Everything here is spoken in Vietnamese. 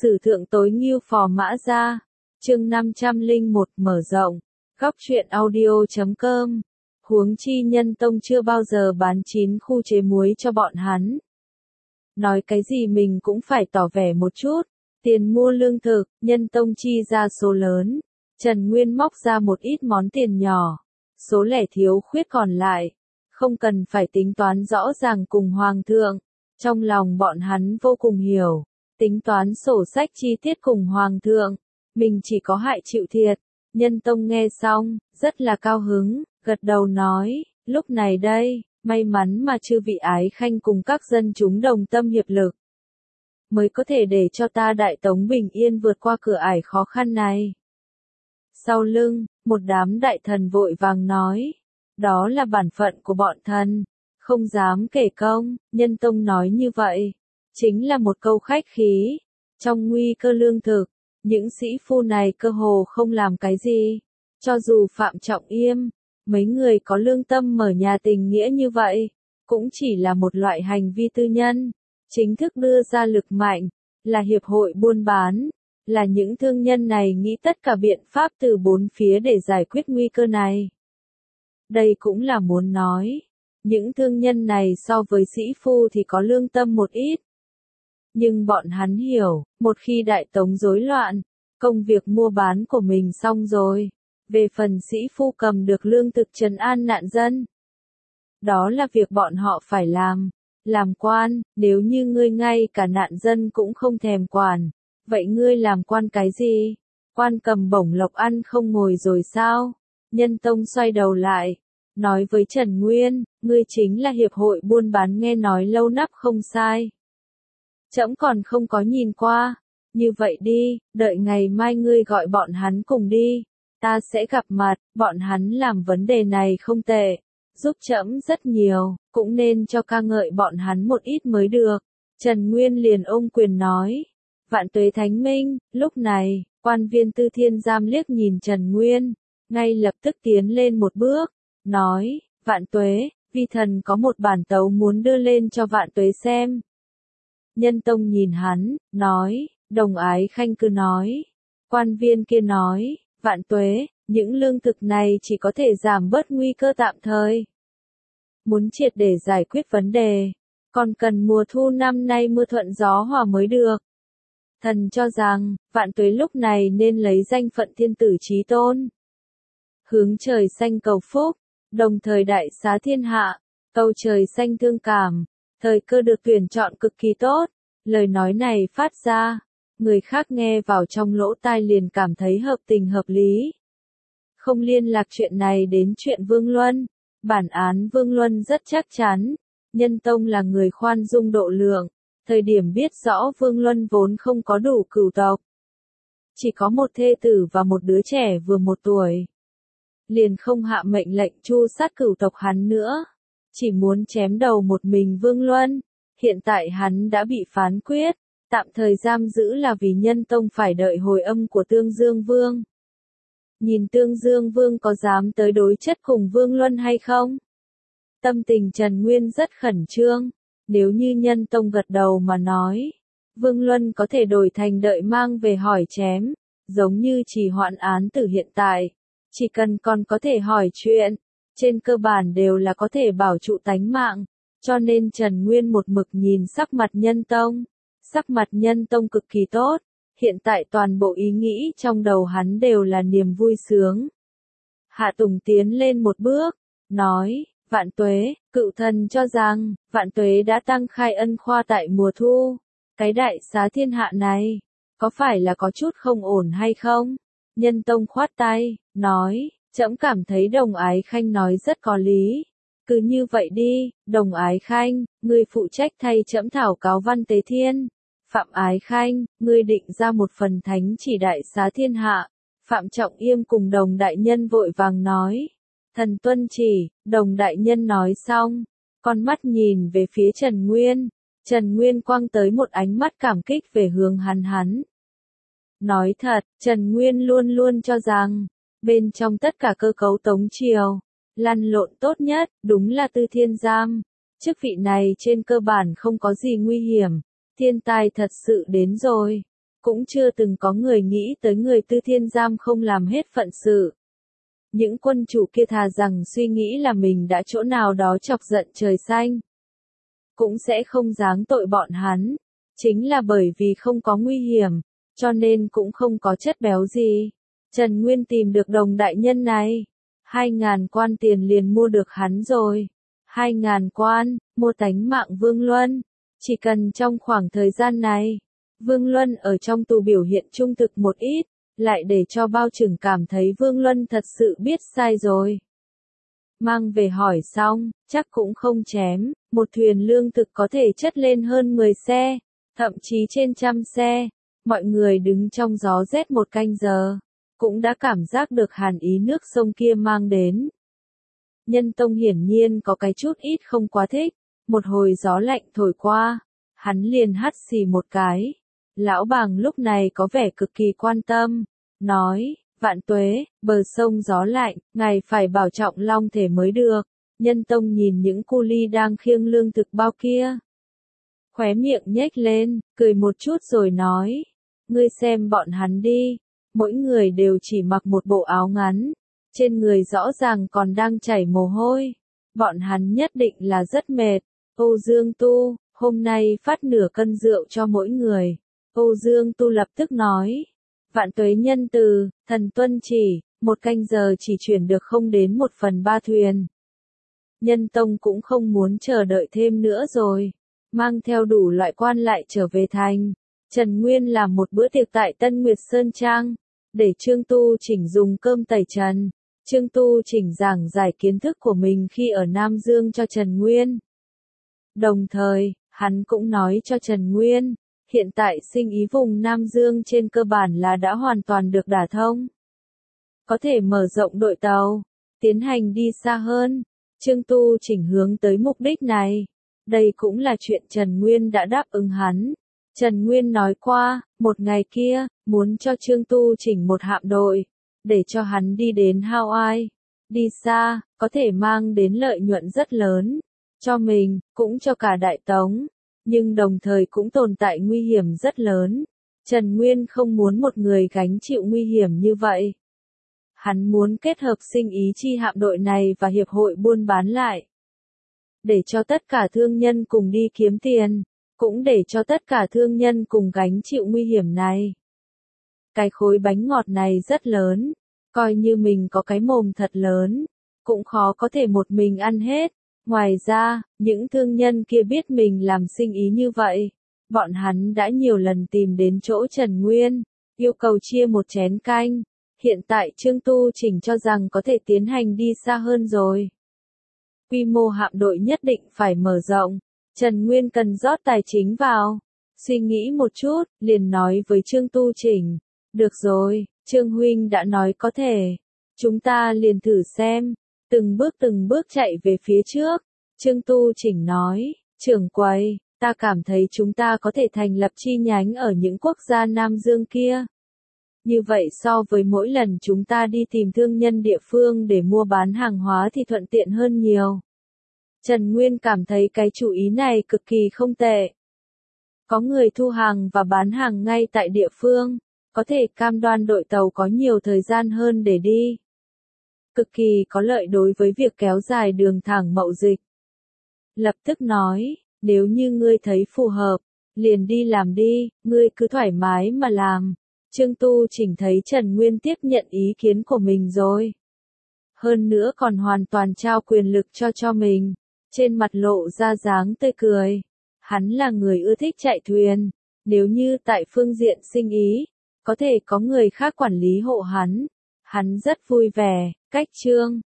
Sử thượng tối Ngưu Phò Mã Gia, chương 501 mở rộng, góc truyện audio.com. Huống chi Nhân Tông chưa bao giờ bán 9 khu chế muối cho bọn hắn. Nói cái gì mình cũng phải tỏ vẻ một chút, tiền mua lương thực, Nhân Tông chi ra số lớn. Trần Nguyên móc ra một ít món tiền nhỏ, số lẻ thiếu khuyết còn lại, không cần phải tính toán rõ ràng cùng Hoàng thượng. Trong lòng bọn hắn vô cùng hiểu, tính toán sổ sách chi tiết cùng Hoàng thượng, mình chỉ có hại chịu thiệt. Nhân Tông nghe xong, rất là cao hứng, gật đầu nói, lúc này đây, may mắn mà chư vị ái khanh cùng các dân chúng đồng tâm hiệp lực, mới có thể để cho ta Đại Tống bình yên vượt qua cửa ải khó khăn này. Sau lưng, một đám đại thần vội vàng nói, đó là bản phận của bọn thần, không dám kể công. Nhân Tông nói như vậy, chính là một câu khách khí. Trong nguy cơ lương thực, những sĩ phu này cơ hồ không làm cái gì. Cho dù Phạm Trọng Yêm, mấy người có lương tâm mở nhà tình nghĩa như vậy, cũng chỉ là một loại hành vi tư nhân. Chính thức đưa ra lực mạnh, là hiệp hội buôn bán, là những thương nhân này nghĩ tất cả biện pháp từ bốn phía để giải quyết nguy cơ này. Đây cũng là muốn nói, những thương nhân này so với sĩ phu thì có lương tâm một ít. Nhưng bọn hắn hiểu, một khi Đại Tống rối loạn, công việc mua bán của mình xong rồi, về phần sĩ phu cầm được lương thực trấn an nạn dân, đó là việc bọn họ phải làm. Làm quan, nếu như ngươi ngay cả nạn dân cũng không thèm quản, vậy ngươi làm quan cái gì? Quan cầm bổng lộc ăn không ngồi rồi sao? Nhân Tông xoay đầu lại, nói với Trần Nguyên, ngươi chính là hiệp hội buôn bán nghe nói lâu nắp không sai. Trẫm còn không có nhìn qua, như vậy đi, đợi ngày mai ngươi gọi bọn hắn cùng đi, ta sẽ gặp mặt. Bọn hắn làm vấn đề này không tệ, giúp trẫm rất nhiều, cũng nên cho ca ngợi bọn hắn một ít mới được. Trần Nguyên liền ôm quyền nói, vạn tuế thánh minh. Lúc này, quan viên Tư Thiên Giám liếc nhìn Trần Nguyên, ngay lập tức tiến lên một bước, nói, vạn tuế, vi thần có một bản tấu muốn đưa lên cho vạn tuế xem. Nhân Tông nhìn hắn, nói, đồng ái khanh cứ nói. Quan viên kia nói, vạn tuế, những lương thực này chỉ có thể giảm bớt nguy cơ tạm thời. Muốn triệt để giải quyết vấn đề, còn cần mùa thu năm nay mưa thuận gió hòa mới được. Thần cho rằng, vạn tuế lúc này nên lấy danh phận thiên tử chí tôn, hướng trời xanh cầu phúc, đồng thời đại xá thiên hạ, cầu trời xanh thương cảm. Thời cơ được tuyển chọn cực kỳ tốt. Lời nói này phát ra, người khác nghe vào trong lỗ tai liền cảm thấy hợp tình hợp lý. Không liên lạc chuyện này đến chuyện Vương Luân. Bản án Vương Luân rất chắc chắn. Nhân Tông là người khoan dung độ lượng. Thời điểm biết rõ Vương Luân vốn không có đủ cửu tộc, chỉ có một thê tử và một đứa trẻ vừa 1 tuổi, liền không hạ mệnh lệnh tru sát cửu tộc hắn nữa, chỉ muốn chém đầu một mình Vương Luân. Hiện tại hắn đã bị phán quyết, tạm thời giam giữ là vì Nhân Tông phải đợi hồi âm của Tương Dương Vương. Nhìn Tương Dương Vương có dám tới đối chất cùng Vương Luân hay không? Tâm tình Trần Nguyên rất khẩn trương, nếu như Nhân Tông gật đầu mà nói, Vương Luân có thể đổi thành đợi mang về hỏi chém, giống như trì hoãn án tử hiện tại, chỉ cần còn có thể hỏi chuyện, trên cơ bản đều là có thể bảo trụ tánh mạng. Cho nên Trần Nguyên một mực nhìn sắc mặt Nhân Tông. Sắc mặt Nhân Tông cực kỳ tốt, hiện tại toàn bộ ý nghĩ trong đầu hắn đều là niềm vui sướng. Hạ Tùng tiến lên một bước, nói, vạn tuế, cựu thần cho rằng, vạn tuế đã tăng khai ân khoa tại mùa thu. Cái đại xá thiên hạ này, có phải là có chút không ổn hay không? Nhân Tông khoát tay, nói, trẫm cảm thấy đồng ái khanh nói rất có lý. Cứ như vậy đi, đồng ái khanh, ngươi phụ trách thay trẫm thảo cáo văn tế thiên. Phạm ái khanh, ngươi định ra một phần thánh chỉ đại xá thiên hạ. Phạm Trọng Yêm cùng đồng đại nhân vội vàng nói. Thần tuân chỉ. Đồng đại nhân nói xong, con mắt nhìn về phía Trần Nguyên. Trần Nguyên quăng tới một ánh mắt cảm kích về hướng hắn. Nói thật, Trần Nguyên luôn luôn cho rằng, bên trong tất cả cơ cấu Tống Triều, lăn lộn tốt nhất, đúng là Tư Thiên Giám. Chức vị này trên cơ bản không có gì nguy hiểm, thiên tai thật sự đến rồi, Cũng chưa từng có người nghĩ tới người Tư Thiên Giam không làm hết phận sự. Những quân chủ kia thà rằng suy nghĩ là mình đã chỗ nào đó chọc giận trời xanh, cũng sẽ không giáng tội bọn hắn. Chính là bởi vì không có nguy hiểm, cho nên cũng không có chất béo gì. Trần Nguyên tìm được Đồng đại nhân này. 2.000 quan tiền liền mua được hắn rồi. 2.000 quan, mua tánh mạng Vương Luân. Chỉ cần trong khoảng thời gian này, Vương Luân ở trong tù biểu hiện trung thực một ít, lại để cho bao trưởng cảm thấy Vương Luân thật sự biết sai rồi. Mang về hỏi xong, chắc cũng không chém, một thuyền lương thực có thể chất lên hơn 10 xe, thậm chí trên 100 xe. Mọi người đứng trong gió rét một canh giờ, cũng đã cảm giác được hàn ý nước sông kia mang đến. Nhân Tông hiển nhiên có cái chút ít không quá thích, một hồi gió lạnh thổi qua, hắn liền hắt xì một cái. Lão Bàng lúc này có vẻ cực kỳ quan tâm, nói, Vạn Tuế, bờ sông gió lạnh, ngài phải bảo trọng long thể mới được. Nhân Tông nhìn những cu ly đang khiêng lương thực bao kia, khóe miệng nhếch lên, cười một chút rồi nói, ngươi xem bọn hắn đi, mỗi người đều chỉ mặc một bộ áo ngắn, trên người rõ ràng còn đang chảy mồ hôi, bọn hắn nhất định là rất mệt. Âu Dương Tu, hôm nay phát nửa cân rượu cho mỗi người. Âu Dương Tu lập tức nói, Vạn Tuế nhân từ, thần tuân chỉ, một canh giờ chỉ chuyển được không đến 1/3 thuyền. Nhân Tông cũng không muốn chờ đợi thêm nữa rồi, mang theo đủ loại quan lại trở về thành. Trần Nguyên làm một bữa tiệc tại Tân Nguyệt Sơn Trang, để Trương Tu Chỉnh dùng cơm tẩy trần. Trương Tu Chỉnh giảng giải kiến thức của mình khi ở Nam Dương cho Trần Nguyên. Đồng thời, hắn cũng nói cho Trần Nguyên, hiện tại sinh ý vùng Nam Dương trên cơ bản là đã hoàn toàn được đả thông. Có thể mở rộng đội tàu, tiến hành đi xa hơn. Trương Tu Chỉnh hướng tới mục đích này. Đây cũng là chuyện Trần Nguyên đã đáp ứng hắn. Trần Nguyên nói qua, một ngày kia, muốn cho Trương Tu Chỉnh một hạm đội, để cho hắn đi đến Hawaii. Đi xa, có thể mang đến lợi nhuận rất lớn, cho mình, cũng cho cả Đại Tống, nhưng đồng thời cũng tồn tại nguy hiểm rất lớn. Trần Nguyên không muốn một người gánh chịu nguy hiểm như vậy. Hắn muốn kết hợp sinh ý chi hạm đội này và hiệp hội buôn bán lại, để cho tất cả thương nhân cùng đi kiếm tiền, cũng để cho tất cả thương nhân cùng gánh chịu nguy hiểm này. Cái khối bánh ngọt này rất lớn, coi như mình có cái mồm thật lớn, cũng khó có thể một mình ăn hết. Ngoài ra, những thương nhân kia biết mình làm sinh ý như vậy, bọn hắn đã nhiều lần tìm đến chỗ Trần Nguyên, yêu cầu chia một chén canh. Hiện tại Trương Tu Chỉnh cho rằng có thể tiến hành đi xa hơn rồi. Quy mô hạm đội nhất định phải mở rộng, Trần Nguyên cần rót tài chính vào. Suy nghĩ một chút, liền nói với Trương Tu Chỉnh, được rồi, Trương Huynh đã nói có thể, chúng ta liền thử xem. Từng bước chạy về phía trước. Trương Tu Chỉnh nói, trưởng quầy, ta cảm thấy chúng ta có thể thành lập chi nhánh ở những quốc gia Nam Dương kia. Như vậy so với mỗi lần chúng ta đi tìm thương nhân địa phương để mua bán hàng hóa thì thuận tiện hơn nhiều. Trần Nguyên cảm thấy cái chủ ý này cực kỳ không tệ. Có người thu hàng và bán hàng ngay tại địa phương, có thể cam đoan đội tàu có nhiều thời gian hơn để đi. Cực kỳ có lợi đối với việc kéo dài đường thẳng mậu dịch. Lập tức nói, nếu như ngươi thấy phù hợp, liền đi làm đi, ngươi cứ thoải mái mà làm. Trương Tu Chỉnh thấy Trần Nguyên tiếp nhận ý kiến của mình rồi. Hơn nữa còn hoàn toàn trao quyền lực cho mình. Trên mặt lộ ra dáng tươi cười. Hắn là người ưa thích chạy thuyền. Nếu như tại phương diện sinh ý, có thể có người khác quản lý hộ hắn. Hắn rất vui vẻ. Cách chương